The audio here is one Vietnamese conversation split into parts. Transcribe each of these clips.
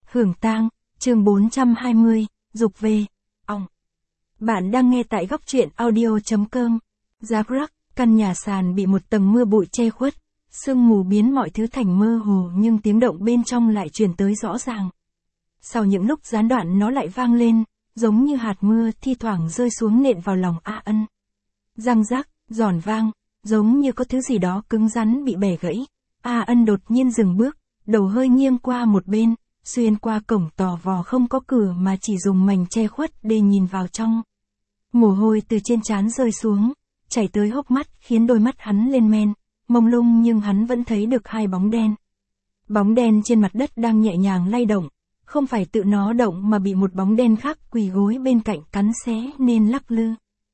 Hưởng tang, chương 420, dục về. Ong. Bạn đang nghe tại góc truyện audio.com. Jack, căn nhà sàn bị một tầng mưa bụi che khuất, sương mù biến mọi thứ thành mơ hồ nhưng tiếng động bên trong lại truyền tới rõ ràng. Sau những lúc gián đoạn nó lại vang lên, giống như hạt mưa thi thoảng rơi xuống nện vào lòng A Ân. Răng rắc, giòn vang, giống như có thứ gì đó cứng rắn bị bẻ gãy. A Ân đột nhiên dừng bước, đầu hơi nghiêng qua một bên, xuyên qua cổng tò vò không có cửa mà chỉ dùng mảnh che khuất để nhìn vào trong. Mồ hôi từ trên trán rơi xuống, chảy tới hốc mắt khiến đôi mắt hắn lên men, mông lung nhưng hắn vẫn thấy được hai bóng đen. Bóng đen trên mặt đất đang nhẹ nhàng lay động, không phải tự nó động mà bị một bóng đen khác quỳ gối bên cạnh cắn xé nên lắc lư.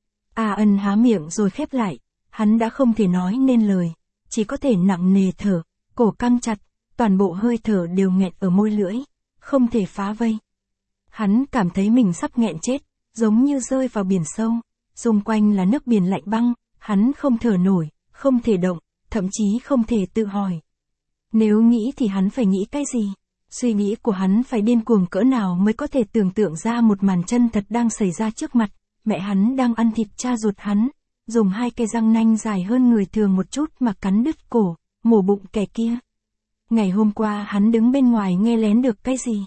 A Ân há miệng rồi khép lại, hắn đã không thể nói nên lời, chỉ có thể nặng nề thở, cổ căng chặt, toàn bộ hơi thở đều nghẹn ở môi lưỡi, không thể phá vây. Hắn cảm thấy mình sắp nghẹn chết, giống như rơi vào biển sâu, xung quanh là nước biển lạnh băng, hắn không thở nổi, không thể động, thậm chí không thể tự hỏi. Nếu nghĩ thì hắn phải nghĩ cái gì? Suy nghĩ của hắn phải điên cuồng cỡ nào mới có thể tưởng tượng ra một màn chân thật đang xảy ra trước mặt, mẹ hắn đang ăn thịt cha ruột hắn, dùng hai cây răng nanh dài hơn người thường một chút mà cắn đứt cổ, mổ bụng kẻ kia. Ngày hôm qua hắn đứng bên ngoài nghe lén được cái gì?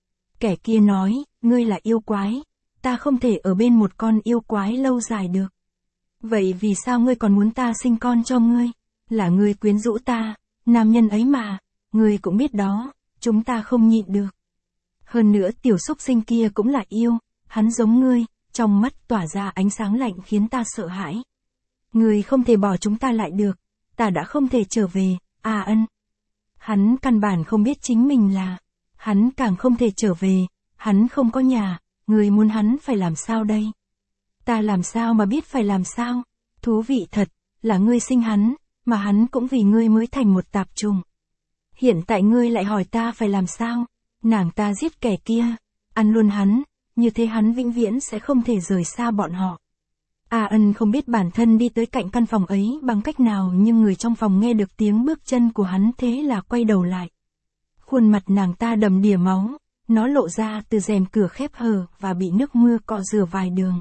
Kẻ kia nói, ngươi là yêu quái, ta không thể ở bên một con yêu quái lâu dài được. Vậy vì sao ngươi còn muốn ta sinh con cho ngươi? Là ngươi quyến rũ ta, nam nhân ấy mà, ngươi cũng biết đó, chúng ta không nhịn được. Hơn nữa tiểu súc sinh kia cũng là yêu, hắn giống ngươi, trong mắt tỏa ra ánh sáng lạnh khiến ta sợ hãi. Ngươi không thể bỏ chúng ta lại được, ta đã không thể trở về, A Ân. Hắn căn bản không biết chính mình là, hắn càng không thể trở về, hắn không có nhà, ngươi muốn hắn phải làm sao đây? Ta làm sao mà biết phải làm sao? Thú vị thật, là ngươi sinh hắn, mà hắn cũng vì ngươi mới thành một tạp trùng. Hiện tại ngươi lại hỏi ta phải làm sao? Nàng ta giết kẻ kia, ăn luôn hắn, như thế hắn vĩnh viễn sẽ không thể rời xa bọn họ. A Ân không biết bản thân đi tới cạnh căn phòng ấy bằng cách nào nhưng người trong phòng nghe được tiếng bước chân của hắn thế là quay đầu lại. Khuôn mặt nàng ta đầm đìa máu, nó lộ ra từ rèm cửa khép hờ và bị nước mưa cọ rửa vài đường.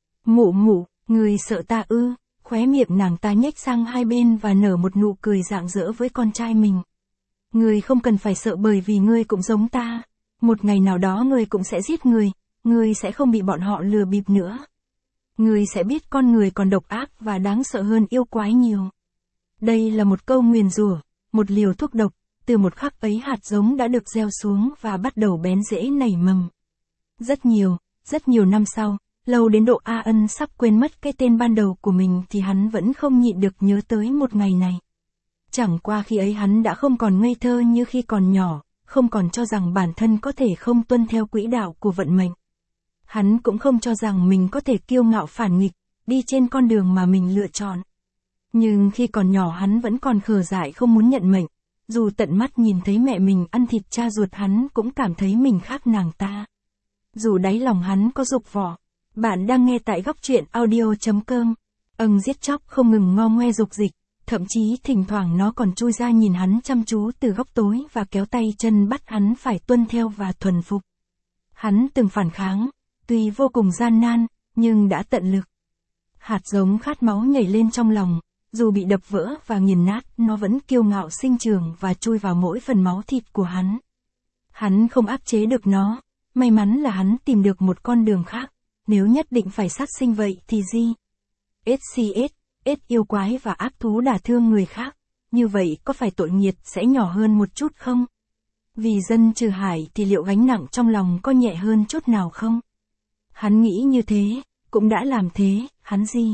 Mụ mụ, người sợ ta ư? Khóe miệng nàng ta nhếch sang hai bên và nở một nụ cười rạng rỡ với con trai mình. Ngươi không cần phải sợ bởi vì ngươi cũng giống ta. Một ngày nào đó ngươi cũng sẽ giết ngươi sẽ không bị bọn họ lừa bịp nữa. Ngươi sẽ biết con người còn độc ác và đáng sợ hơn yêu quái nhiều. Đây là một câu nguyền rủa, một liều thuốc độc, từ một khắc ấy hạt giống đã được gieo xuống và bắt đầu bén rễ nảy mầm. Rất nhiều năm sau, lâu đến độ A Ân sắp quên mất cái tên ban đầu của mình thì hắn vẫn không nhịn được nhớ tới một ngày này. Chẳng qua khi ấy hắn đã không còn ngây thơ như khi còn nhỏ, không còn cho rằng bản thân có thể không tuân theo quỹ đạo của vận mệnh. Hắn cũng không cho rằng mình có thể kiêu ngạo phản nghịch, đi trên con đường mà mình lựa chọn. Nhưng khi còn nhỏ hắn vẫn còn khờ dại không muốn nhận mệnh, dù tận mắt nhìn thấy mẹ mình ăn thịt cha ruột hắn cũng cảm thấy mình khác nàng ta. Dù đáy lòng hắn có dục vọng. Bạn đang nghe tại góc truyện audio.com. Ưng giết chóc không ngừng ngo ngoe dục dịch, thậm chí thỉnh thoảng nó còn chui ra nhìn hắn chăm chú từ góc tối và kéo tay chân bắt hắn phải tuân theo và thuần phục. Hắn từng phản kháng, tuy vô cùng gian nan, nhưng đã tận lực. Hạt giống khát máu nhảy lên trong lòng, dù bị đập vỡ và nghiền nát, nó vẫn kiêu ngạo sinh trưởng và chui vào mỗi phần máu thịt của hắn. Hắn không áp chế được nó, may mắn là hắn tìm được một con đường khác. Nếu nhất định phải sát sinh vậy thì gì? SCS yêu quái và ác thú đả thương người khác, như vậy có phải tội nghiệp sẽ nhỏ hơn một chút không? Vì dân trừ hải thì liệu gánh nặng trong lòng có nhẹ hơn chút nào không? Hắn nghĩ như thế, cũng đã làm thế, hắn gì?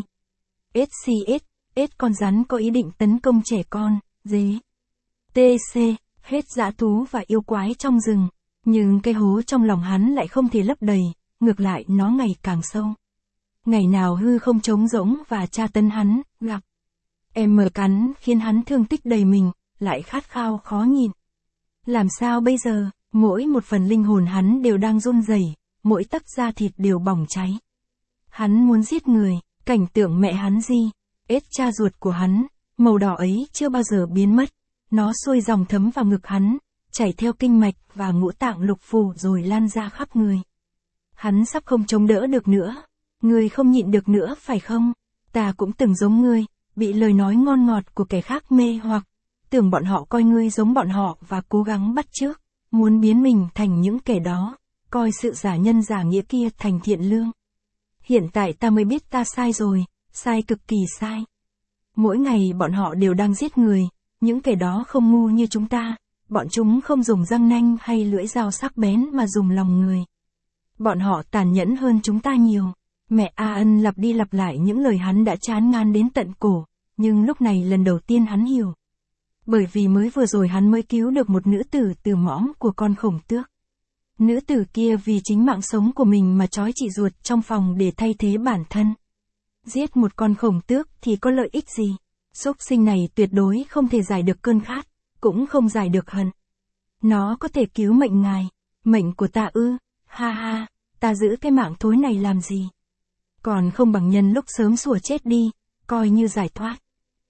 SCS con rắn có ý định tấn công trẻ con, dế. TC, hết dã thú và yêu quái trong rừng, nhưng cái hố trong lòng hắn lại không thể lấp đầy. Ngược lại nó ngày càng sâu. Ngày nào hư không trống rỗng và tra tấn hắn, gặp. Em mờ cắn khiến hắn thương tích đầy mình, lại khát khao khó nhịn. Làm sao bây giờ, mỗi một phần linh hồn hắn đều đang run rẩy, mỗi tấc da thịt đều bỏng cháy. Hắn muốn giết người, cảnh tượng mẹ hắn gì, cha ruột của hắn, màu đỏ ấy chưa bao giờ biến mất. Nó xuôi dòng thấm vào ngực hắn, chảy theo kinh mạch và ngũ tạng lục phủ rồi lan ra khắp người. Hắn sắp không chống đỡ được nữa. Ngươi không nhịn được nữa phải không? Ta cũng từng giống ngươi, bị lời nói ngon ngọt của kẻ khác mê hoặc, tưởng bọn họ coi ngươi giống bọn họ và cố gắng bắt chước, muốn biến mình thành những kẻ đó, coi sự giả nhân giả nghĩa kia thành thiện lương. Hiện tại ta mới biết ta sai rồi, sai cực kỳ sai. Mỗi ngày bọn họ đều đang giết người, những kẻ đó không ngu như chúng ta, bọn chúng không dùng răng nanh hay lưỡi dao sắc bén mà dùng lòng người. Bọn họ tàn nhẫn hơn chúng ta nhiều. Mẹ A Ân lặp đi lặp lại những lời hắn đã chán ngán đến tận cổ, nhưng lúc này lần đầu tiên hắn hiểu. Bởi vì mới vừa rồi hắn mới cứu được một nữ tử từ mõm của con khổng tước. Nữ tử kia vì chính mạng sống của mình mà trói chị ruột trong phòng để thay thế bản thân. Giết một con khổng tước thì có lợi ích gì? Súc sinh này tuyệt đối không thể giải được cơn khát, cũng không giải được hận. Nó có thể cứu mệnh ngài, mệnh của ta ư, ha ha, ta giữ cái mạng thối này làm gì? Còn không bằng nhân lúc sớm sủa chết đi, coi như giải thoát.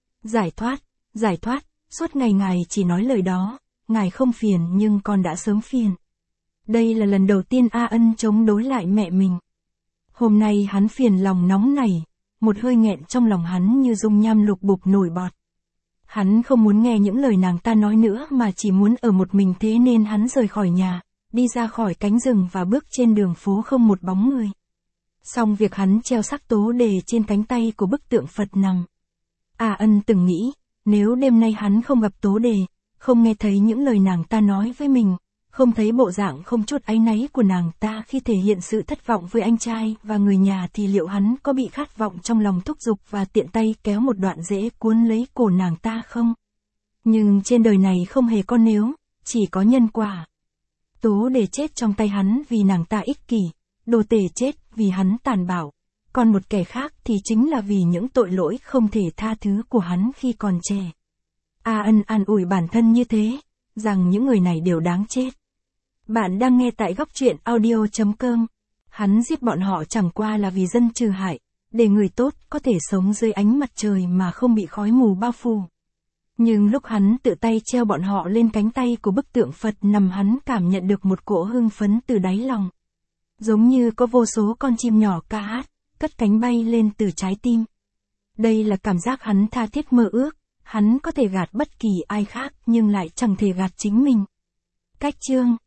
Giải thoát, suốt ngày ngài chỉ nói lời đó, ngài không phiền nhưng con đã sớm phiền. Đây là lần đầu tiên A Ân chống đối lại mẹ mình. Hôm nay hắn phiền lòng nóng nảy, một hơi nghẹn trong lòng hắn như dung nham lục bục nổi bọt. Hắn không muốn nghe những lời nàng ta nói nữa mà chỉ muốn ở một mình, thế nên hắn rời khỏi nhà, đi ra khỏi cánh rừng và bước trên đường phố không một bóng người. Xong việc hắn treo sắc tố đề trên cánh tay của bức tượng Phật nằm. A Ân từng nghĩ, nếu đêm nay hắn không gặp tố đề, không nghe thấy những lời nàng ta nói với mình, không thấy bộ dạng không chút áy náy của nàng ta khi thể hiện sự thất vọng với anh trai và người nhà thì liệu hắn có bị khát vọng trong lòng thúc giục và tiện tay kéo một đoạn rễ cuốn lấy cổ nàng ta không? Nhưng trên đời này không hề có nếu, chỉ có nhân quả. Tố đề chết trong tay hắn vì nàng ta ích kỷ, đồ tể chết vì hắn tàn bạo, còn một kẻ khác thì chính là vì những tội lỗi không thể tha thứ của hắn khi còn trẻ. A Ân an ủi bản thân như thế, rằng những người này đều đáng chết. Bạn đang nghe tại góc truyện audio.com. Hắn giết bọn họ chẳng qua là vì dân trừ hại, để người tốt có thể sống dưới ánh mặt trời mà không bị khói mù bao phủ. Nhưng lúc hắn tự tay treo bọn họ lên cánh tay của bức tượng Phật nằm, hắn cảm nhận được một cỗ hưng phấn từ đáy lòng. Giống như có vô số con chim nhỏ ca hát, cất cánh bay lên từ trái tim. Đây là cảm giác hắn tha thiết mơ ước, hắn có thể gạt bất kỳ ai khác nhưng lại chẳng thể gạt chính mình. Cách chương